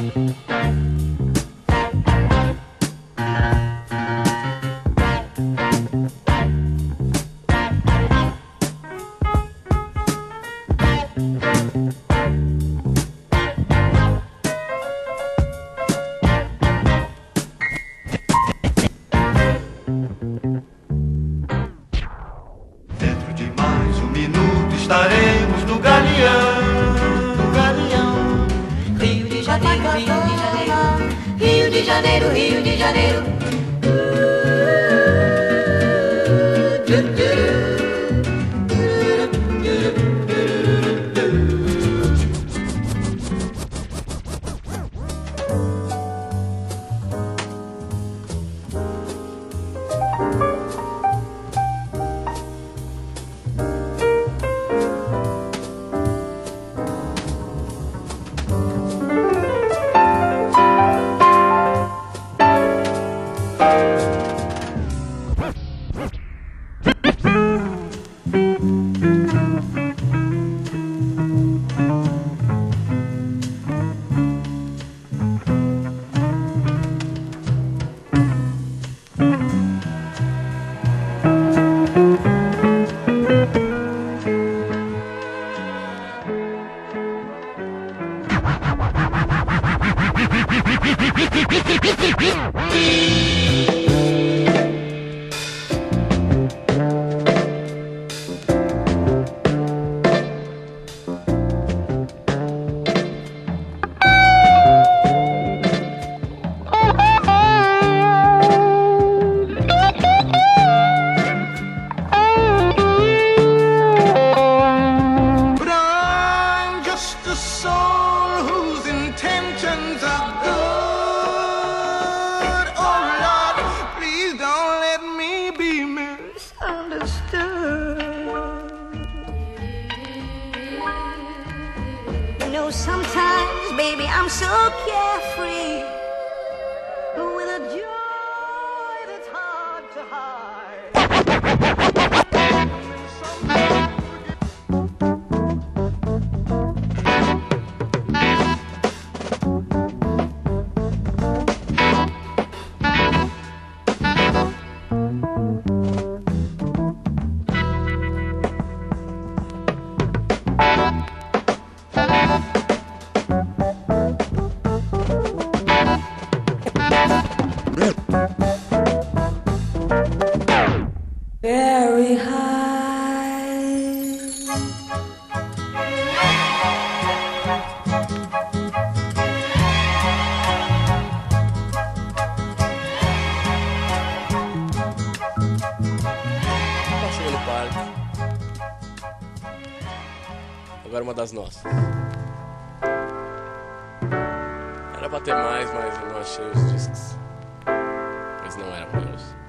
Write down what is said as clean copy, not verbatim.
Dentro de mais um minuto estaremos no Galeão. Rio de Janeiro, Rio de Janeiro, Rio de Janeiro, Rio de Janeiro. Sometimes, baby, I'm so carefree, with a joy that's hard to hide. Very high. Passei no parque. Agora uma das nossas. Era pra ter mais, mas eu não achei os discos. Mas não era pra eles.